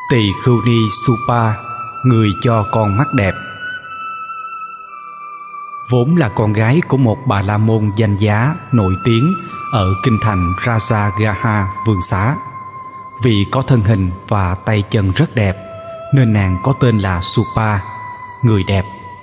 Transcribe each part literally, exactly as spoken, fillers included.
Tỳ Khưu Ni Supa, người cho con mắt đẹp. Vốn là con gái của một bà la môn danh giá nổi tiếng ở kinh thành Rajagaha Vương Xá. Vì có thân hình và tay chân rất đẹp nên nàng có tên là Supa, người đẹp.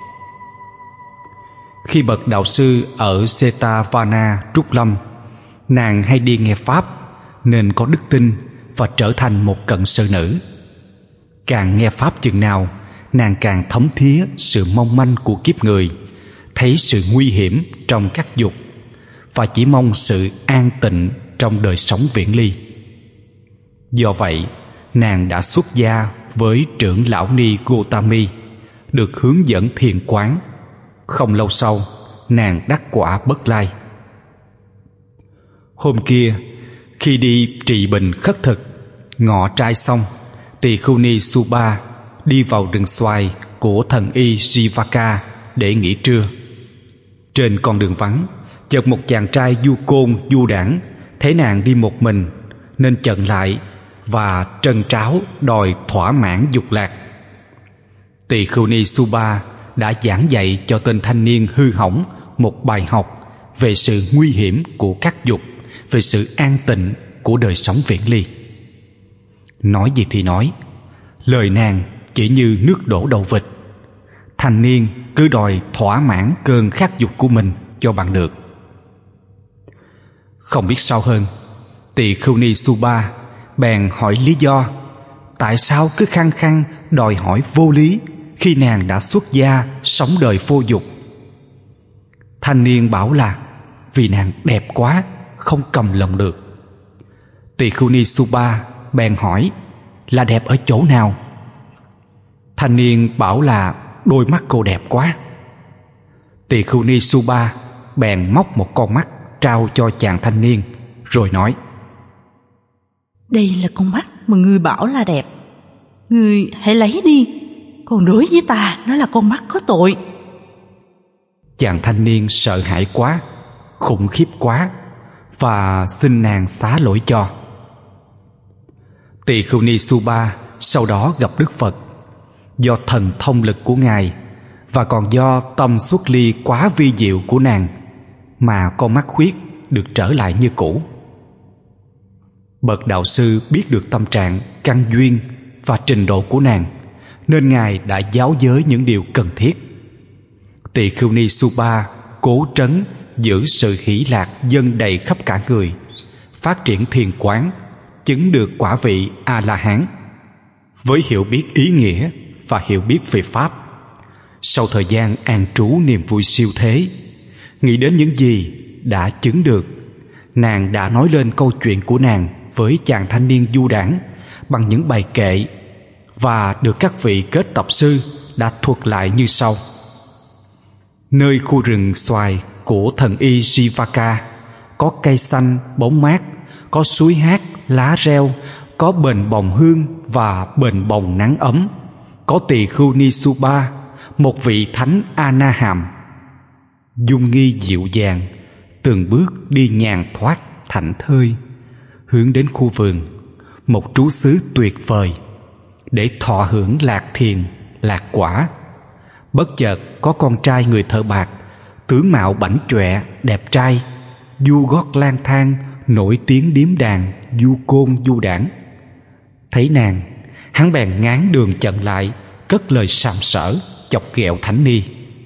Khi bậc đạo sư ở Setavana trúc lâm, nàng hay đi nghe pháp nên có đức tin và trở thành một cận sự nữ. Càng nghe pháp chừng nào, nàng càng thấm thía sự mong manh của kiếp người, thấy sự nguy hiểm trong các dục và chỉ mong sự an tịnh trong đời sống viễn ly. Do vậy, nàng đã xuất gia với trưởng lão ni Gotami, được hướng dẫn thiền quán. Không lâu sau, nàng đắc quả Bất Lai. Hôm kia, khi đi trì bình khất thực, ngọ trai xong, Tỳ Khưu Ni Supa đi vào rừng xoài của thần y Jivaka để nghỉ trưa. Trên con đường vắng, chợt một chàng trai du côn du đãng thấy nàng đi một mình nên chặn lại và trân tráo đòi thỏa mãn dục lạc. Tỳ Khưu Ni Supa đã giảng dạy cho tên thanh niên hư hỏng một bài học về sự nguy hiểm của các dục, về sự an tịnh của đời sống viễn ly. Nói gì thì nói, lời nàng chỉ như nước đổ đầu vịt. Thanh niên cứ đòi thỏa mãn cơn khát dục của mình cho bằng được. Không biết sao hơn, Tỳ Khưu Ni Supa bèn hỏi lý do tại sao cứ khăng khăng đòi hỏi vô lý khi nàng đã xuất gia sống đời vô dục. Thanh niên bảo là vì nàng đẹp quá, không cầm lòng được. Tỳ Khưu Ni Supa bèn hỏi là đẹp ở chỗ nào. Thanh niên bảo là đôi mắt cô đẹp quá. Tỳ Khưu Ni Supa bèn móc một con mắt trao cho chàng thanh niên, rồi nói: đây là con mắt mà ngươi bảo là đẹp, ngươi hãy lấy đi, còn đối với ta nó là con mắt có tội. Chàng thanh niên sợ hãi quá, khủng khiếp quá, và xin nàng xá lỗi cho. Tỳ Khưu Ni Supa sau đó gặp Đức Phật. Do thần thông lực của ngài và còn do tâm xuất ly quá vi diệu của nàng mà con mắt khuyết được trở lại như cũ. Bậc đạo sư biết được tâm trạng, căn duyên và trình độ của nàng nên ngài đã giáo giới những điều cần thiết. Tỳ Khưu Ni Supa cố trấn giữ sự hỷ lạc dâng đầy khắp cả người, phát triển thiền quán, chứng được quả vị A La Hán. Với hiểu biết ý nghĩa và hiểu biết về pháp, sau thời gian an trú niềm vui siêu thế, nghĩ đến những gì đã chứng được, nàng đã nói lên câu chuyện của nàng với chàng thanh niên du đãng bằng những bài kệ, và được các vị kết tập sư đã thuật lại như sau. Nơi khu rừng xoài của thần y Jivaka có cây xanh bóng mát, có suối hát lá reo, có bền bồng hương và bền bồng nắng ấm, có Tỳ Khưu Ni Supa, một vị thánh A Na Hàm, dung nghi dịu dàng, từng bước đi nhàn thoát thảnh thơi, hướng đến khu vườn, một trú xứ tuyệt vời, để thọ hưởng lạc thiền, lạc quả. Bất chợt có con trai người thợ bạc, tướng mạo bảnh chọe, đẹp trai, du gót lang thang, nổi tiếng điếm đàn, du côn du đảng. Thấy nàng, hắn bèn ngáng đường chặn lại, cất lời sàm sỡ, chọc ghẹo thánh ni.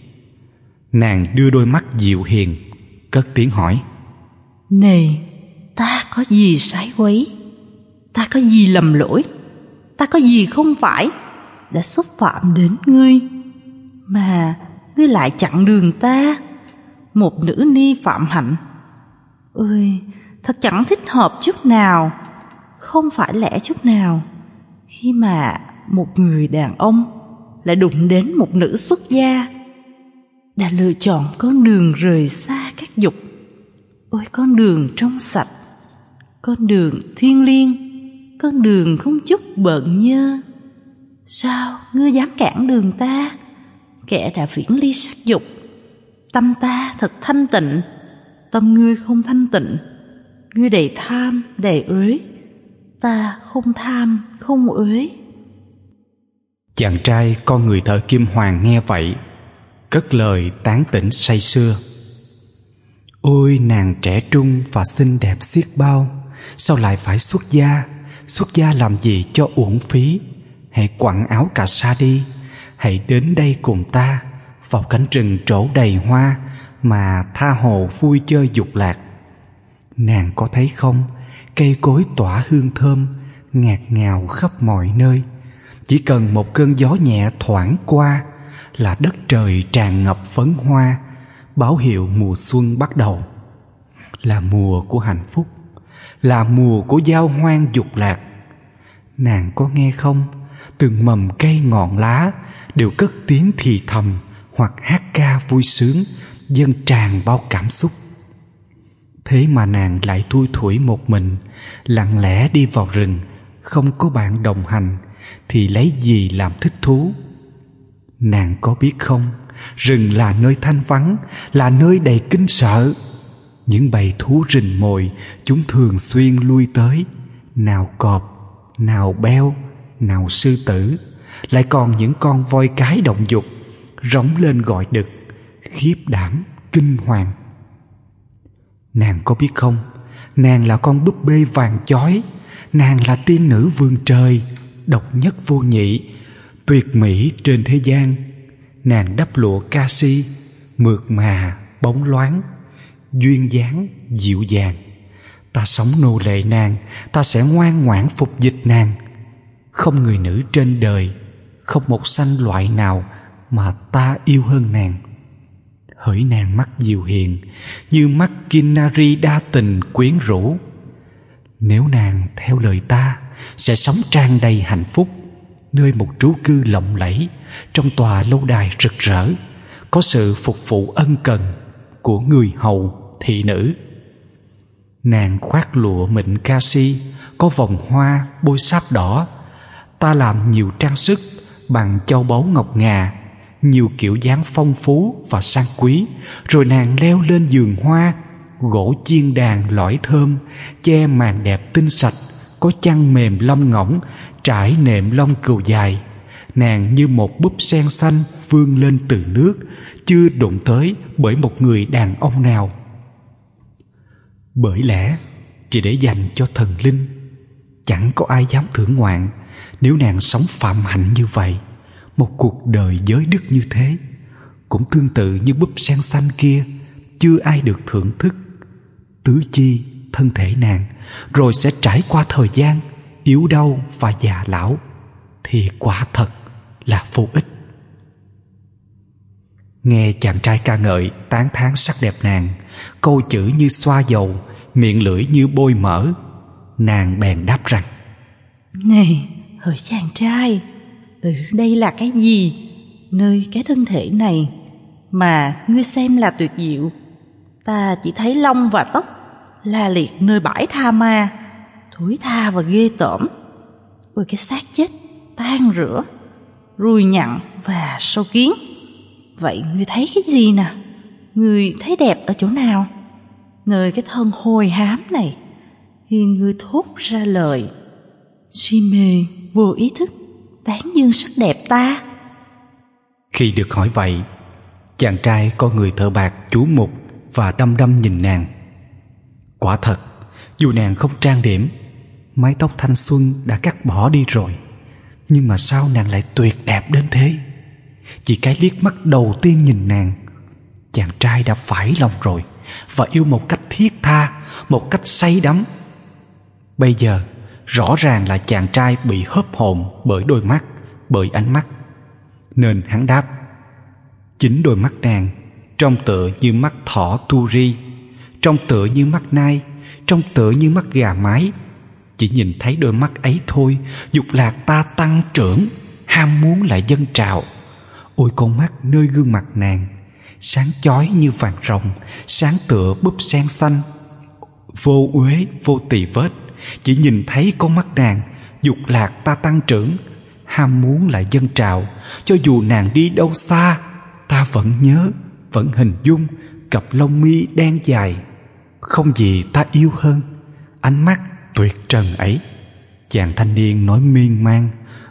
Nàng đưa đôi mắt dịu hiền, cất tiếng hỏi: này, ta có gì sái quấy? Ta có gì lầm lỗi? Ta có gì không phải đã xúc phạm đến ngươi mà ngươi lại chặn đường ta, một nữ ni phạm hạnh? Ôi, thật chẳng thích hợp chút nào, không phải lẽ chút nào, khi mà một người đàn ông lại đụng đến một nữ xuất gia, đã lựa chọn con đường rời xa các dục. Ôi, con đường trong sạch, con đường thiêng liêng, con đường không chút bợn nhơ. Sao ngươi dám cản đường ta, kẻ đã viễn ly sắc dục? Tâm ta thật thanh tịnh, tâm ngươi không thanh tịnh. Ngươi đầy tham, đầy uế, ta không tham, không uế. Chàng trai con người thợ kim hoàng nghe vậy, cất lời tán tỉnh say sưa: Ôi nàng trẻ trung và xinh đẹp xiết bao, sao lại phải xuất gia? Xuất gia làm gì cho uổng phí? Hãy quẳng áo cà sa đi, hãy đến đây cùng ta vào cánh rừng trổ đầy hoa mà tha hồ vui chơi dục lạc. Nàng có thấy không, cây cối tỏa hương thơm ngạt ngào khắp mọi nơi. Chỉ cần một cơn gió nhẹ thoảng qua là đất trời tràn ngập phấn hoa, báo hiệu mùa xuân bắt đầu. Là mùa của hạnh phúc, là mùa của giao hoan dục lạc. Nàng có nghe không, từng mầm cây ngọn lá đều cất tiếng thì thầm hoặc hát ca vui sướng, dâng tràn bao cảm xúc. Thế mà nàng lại thui thủi một mình, lặng lẽ đi vào rừng, không có bạn đồng hành thì lấy gì làm thích thú? Nàng có biết không, rừng là nơi thanh vắng, là nơi đầy kinh sợ. Những bầy thú rình mồi chúng thường xuyên lui tới, nào cọp, nào beo, nào sư tử, lại còn những con voi cái động dục rống lên gọi đực, khiếp đảm, kinh hoàng. Nàng có biết không, nàng là con búp bê vàng chói, nàng là tiên nữ vườn trời, độc nhất vô nhị, tuyệt mỹ trên thế gian. Nàng đắp lụa ca si, mượt mà, bóng loáng, duyên dáng, dịu dàng. Ta sống nô lệ nàng, ta sẽ ngoan ngoãn phục dịch nàng. Không người nữ trên đời, không một sanh loại nào mà ta yêu hơn nàng. Hỡi nàng mắt dịu hiền, như mắt Kinnari đa tình quyến rũ. Nếu nàng theo lời ta, sẽ sống tràn đầy hạnh phúc, nơi một trú cư lộng lẫy, trong tòa lâu đài rực rỡ, có sự phục vụ ân cần của người hầu thị nữ. Nàng khoác lụa mịn ca si, có vòng hoa bôi sáp đỏ. Ta làm nhiều trang sức bằng châu báu ngọc ngà, nhiều kiểu dáng phong phú và sang quý. Rồi nàng leo lên giường hoa, gỗ chiên đàn lõi thơm, che màn đẹp tinh sạch, có chăn mềm lông ngỗng, trải nệm lông cừu dài. Nàng như một búp sen xanh vươn lên từ nước, chưa đụng tới bởi một người đàn ông nào. Bởi lẽ chỉ để dành cho thần linh, chẳng có ai dám thưởng ngoạn nếu nàng sống phạm hạnh như vậy, một cuộc đời giới đức như thế. Cũng tương tự như búp sen xanh kia, chưa ai được thưởng thức. Tứ chi thân thể nàng rồi sẽ trải qua thời gian yếu đau và già lão, thì quả thật là vô ích. Nghe chàng trai ca ngợi tán thán sắc đẹp nàng, câu chữ như xoa dầu, miệng lưỡi như bôi mỡ, nàng bèn đáp rằng: Này hỡi chàng trai, ừ, đây là cái gì? Nơi cái thân thể này mà ngươi xem là tuyệt diệu, ta chỉ thấy lông và tóc la liệt nơi bãi tha ma, thối tha và ghê tởm. Ôi cái xác chết tan rửa, ruồi nhặn và sâu kiến. Vậy ngươi thấy cái gì nè? Ngươi thấy đẹp ở chỗ nào? Nơi cái thân hôi hám này, khi ngươi thốt ra lời si mê vô ý thức tán dương sắc đẹp ta. Khi được hỏi vậy, chàng trai con người thợ bạc chú mục và đăm đăm nhìn nàng. Quả thật, dù nàng không trang điểm, mái tóc thanh xuân đã cắt bỏ đi rồi, nhưng mà sao nàng lại tuyệt đẹp đến thế? Chỉ cái liếc mắt đầu tiên nhìn nàng, chàng trai đã phải lòng rồi, và yêu một cách thiết tha, một cách say đắm. Bây giờ rõ ràng là chàng trai bị hớp hồn bởi đôi mắt, bởi ánh mắt, nên hắn đáp: chính đôi mắt nàng trông tựa như mắt thỏ tu ri, trông tựa như mắt nai, trông tựa như mắt gà mái. Chỉ nhìn thấy đôi mắt ấy thôi, dục lạc ta tăng trưởng, ham muốn lại dâng trào. Ôi con mắt nơi gương mặt nàng, sáng chói như vàng ròng, sáng tựa búp sen xanh, vô uế vô tì vết. Chỉ nhìn thấy con mắt nàng, dục lạc ta tăng trưởng, ham muốn lại dâng trào. Cho dù nàng đi đâu xa, ta vẫn nhớ, vẫn hình dung cặp lông mi đen dài. Không gì ta yêu hơn ánh mắt tuyệt trần ấy. Chàng thanh niên nói miên man,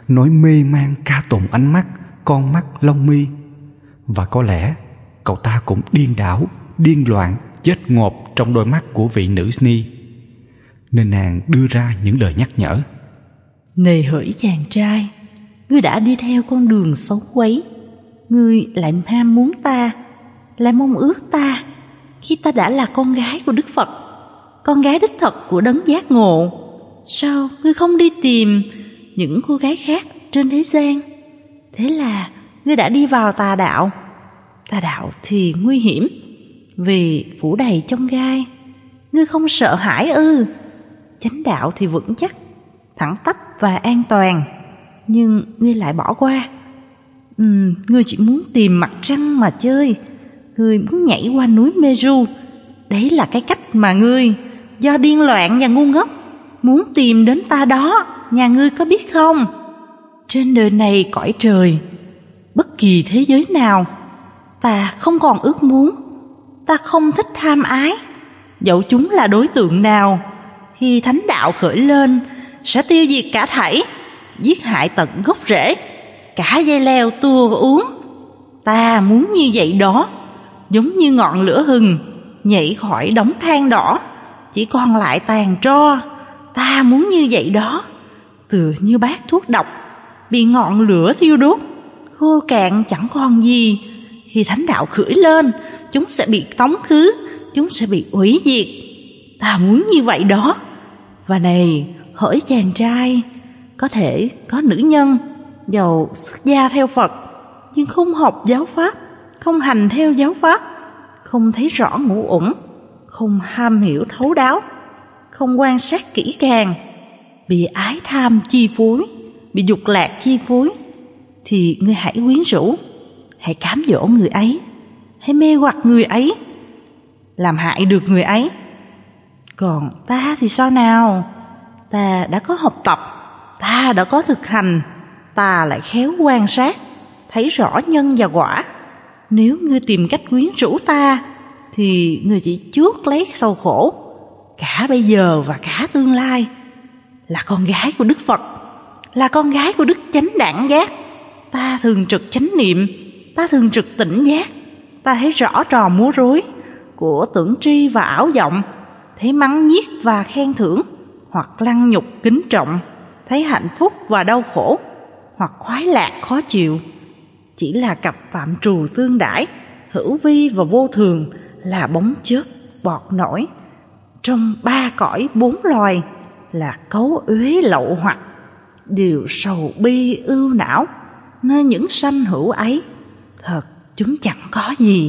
nói mê man ca tụng ánh mắt, con mắt lông mi. Và có lẽ cậu ta cũng điên đảo, điên loạn, chết ngộp trong đôi mắt của vị nữ ni. Nên nàng đưa ra những lời nhắc nhở. Này hỡi chàng trai, ngươi đã đi theo con đường xấu quấy, ngươi lại ham muốn ta, lại mong ước ta, khi ta đã là con gái của Đức Phật, con gái đích thực của đấng giác ngộ. Sao ngươi không đi tìm những cô gái khác trên thế gian? Thế là ngươi đã đi vào tà đạo. Tà đạo thì nguy hiểm, vì phủ đầy chông gai. Ngươi không sợ hãi ư? Chánh đạo thì vững chắc, thẳng tắp và an toàn, nhưng ngươi lại bỏ qua. Ừ, ngươi chỉ muốn tìm mặt trăng mà chơi, ngươi muốn nhảy qua núi Meru. Đấy là cái cách mà ngươi, do điên loạn và ngu ngốc, muốn tìm đến ta đó, nhà ngươi có biết không? Trên đời này cõi trời, bất kỳ thế giới nào, ta không còn ước muốn, ta không thích tham ái. Dẫu chúng là đối tượng nào, khi thánh đạo khởi lên, sẽ tiêu diệt cả thảy, giết hại tận gốc rễ, cả dây leo tua uống. Ta muốn như vậy đó, giống như ngọn lửa hừng nhảy khỏi đống than đỏ, chỉ còn lại tàn tro. Ta muốn như vậy đó, tựa như bát thuốc độc bị ngọn lửa thiêu đốt, khô cạn chẳng còn gì. Khi thánh đạo khởi lên, chúng sẽ bị tống khứ, chúng sẽ bị hủy diệt. Ta muốn như vậy đó. Và này, hỡi chàng trai, có thể có nữ nhân giàu xuất gia theo Phật, nhưng không học giáo pháp, không hành theo giáo pháp, không thấy rõ ngũ uẩn, không ham hiểu thấu đáo, không quan sát kỹ càng, bị ái tham chi phối, bị dục lạc chi phối, thì ngươi hãy quyến rũ, hãy cám dỗ người ấy, hãy mê hoặc người ấy, làm hại được người ấy. Còn ta thì sao nào? Ta đã có học tập, ta đã có thực hành, ta lại khéo quan sát, thấy rõ nhân và quả. Nếu ngươi tìm cách quyến rũ ta, thì ngươi chỉ chuốc lấy sầu khổ, cả bây giờ và cả tương lai. Là con gái của Đức Phật, là con gái của Đức Chánh Đẳng Giác, ta thường trực chánh niệm, ta thường trực tỉnh giác. Ta thấy rõ trò múa rối của tưởng tri và ảo vọng, thấy mắng nhiếc và khen thưởng, hoặc lăng nhục kính trọng, thấy hạnh phúc và đau khổ, hoặc khoái lạc khó chịu. Chỉ là cặp phạm trù tương đãi, hữu vi và vô thường, là bóng chớp bọt nổi. Trong ba cõi bốn loài, là cấu uế lậu hoặc, đều sầu bi ưu não. Nơi những sanh hữu ấy, thật chúng chẳng có gì,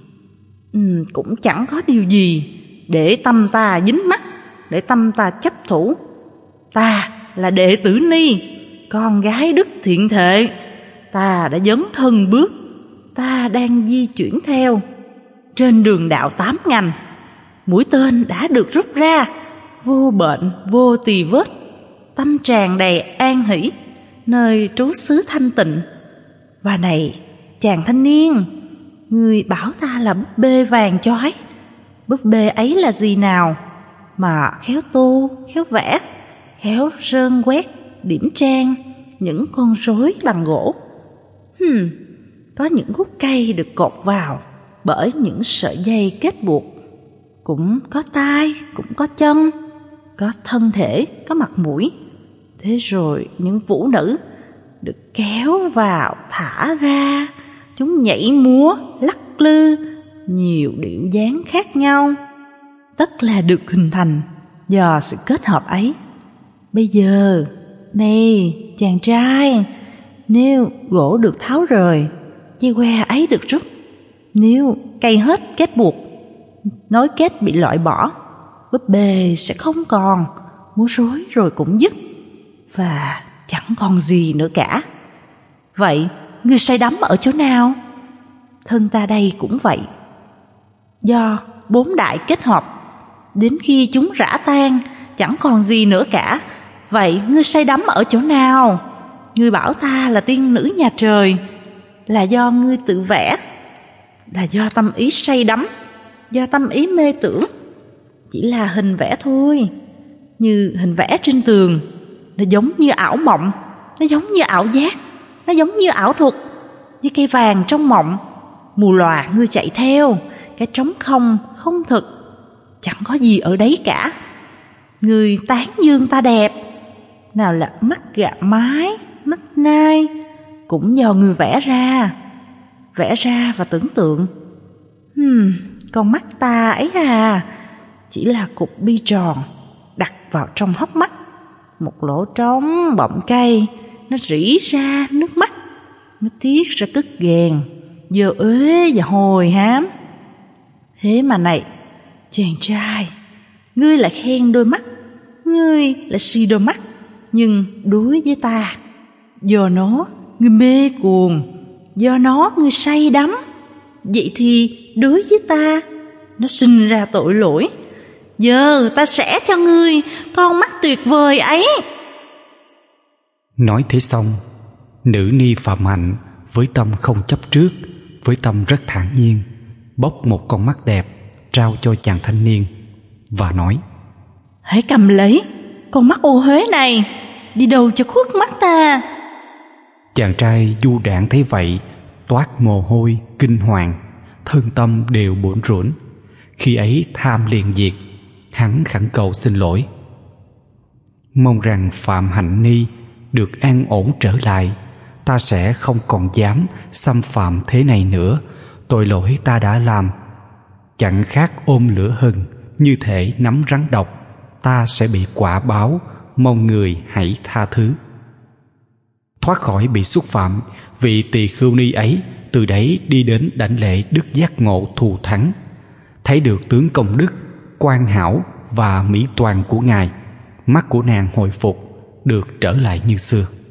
ừ, cũng chẳng có điều gì để tâm ta dính mắc, để tâm ta chấp thủ. Ta là đệ tử Ni, con gái Đức Thiện Thệ. Ta đã dấn thân bước, ta đang di chuyển theo. Trên đường đạo tám ngành, mũi tên đã được rút ra, vô bệnh, vô tỳ vết, tâm tràn đầy an hỷ, nơi trú xứ thanh tịnh. Và này, chàng thanh niên, ngươi bảo ta là búp bê vàng chói. Búp bê ấy là gì nào mà khéo tô, khéo vẽ, khéo sơn quét, điểm trang những con rối bằng gỗ. Hmm, có những khúc cây được cột vào bởi những sợi dây kết buộc, cũng có tai, cũng có chân, có thân thể, có mặt mũi. Thế rồi những vũ nữ được kéo vào thả ra, chúng nhảy múa, lắc lư, nhiều điệu dáng khác nhau, tất là được hình thành do sự kết hợp ấy. Bây giờ, này chàng trai, nếu gỗ được tháo rời, dây que ấy được rút, nếu cây hết kết buộc, nối kết bị loại bỏ, búp bê sẽ không còn, múa rối rồi cũng dứt, và chẳng còn gì nữa cả. Vậy ngươi say đắm ở chỗ nào? Thân ta đây cũng vậy, do bốn đại kết hợp, đến khi chúng rã tan, chẳng còn gì nữa cả. Vậy ngươi say đắm ở chỗ nào? Ngươi bảo ta là tiên nữ nhà trời, là do ngươi tự vẽ, là do tâm ý say đắm, do tâm ý mê tưởng. Chỉ là hình vẽ thôi, như hình vẽ trên tường, nó giống như ảo mộng, nó giống như ảo giác, nó giống như ảo thuật, như cây vàng trong mộng. Mù lòa ngươi chạy theo, cái trống không, không thực, chẳng có gì ở đấy cả. Ngươi tán dương ta đẹp, nào là mắt gạ mái, mắt nai, cũng do ngươi vẽ ra, vẽ ra và tưởng tượng. Hmm, con mắt ta ấy à, chỉ là cục bi tròn đặt vào trong hốc mắt, một lỗ trống bọng cây, nó rỉ ra nước mắt, nó tiết ra cứt ghèn, dơ uế và hồi hám. Thế mà này, chàng trai, ngươi lại khen đôi mắt, ngươi lại si đôi mắt, nhưng đối với ta, do nó ngươi mê cuồng, do nó ngươi say đắm. Vậy thì đối với ta, nó sinh ra tội lỗi. Giờ ta sẽ cho ngươi con mắt tuyệt vời ấy. Nói thế xong, nữ ni Phạm Hạnh với tâm không chấp trước, với tâm rất thản nhiên, bốc một con mắt đẹp trao cho chàng thanh niên và nói: hãy cầm lấy con mắt ô huế này, đi đâu cho khuất mắt ta. Chàng trai du đãng thấy vậy, toát mồ hôi kinh hoàng, thân tâm đều bủn rủn. Khi ấy tham liền diệt, hắn khẩn cầu xin lỗi, mong rằng Phạm Hạnh Ni được an ổn trở lại. Ta sẽ không còn dám xâm phạm thế này nữa. Tội lỗi ta đã làm chẳng khác ôm lửa hừng, như thể nắm rắn độc. Ta sẽ bị quả báo, mong người hãy tha thứ. Thoát khỏi bị xúc phạm, vị tỳ khưu ni ấy từ đấy đi đến đảnh lễ đức giác ngộ thù thắng. Thấy được tướng công đức, quan hảo và mỹ toàn của ngài, mắt của nàng hồi phục, được trở lại như xưa.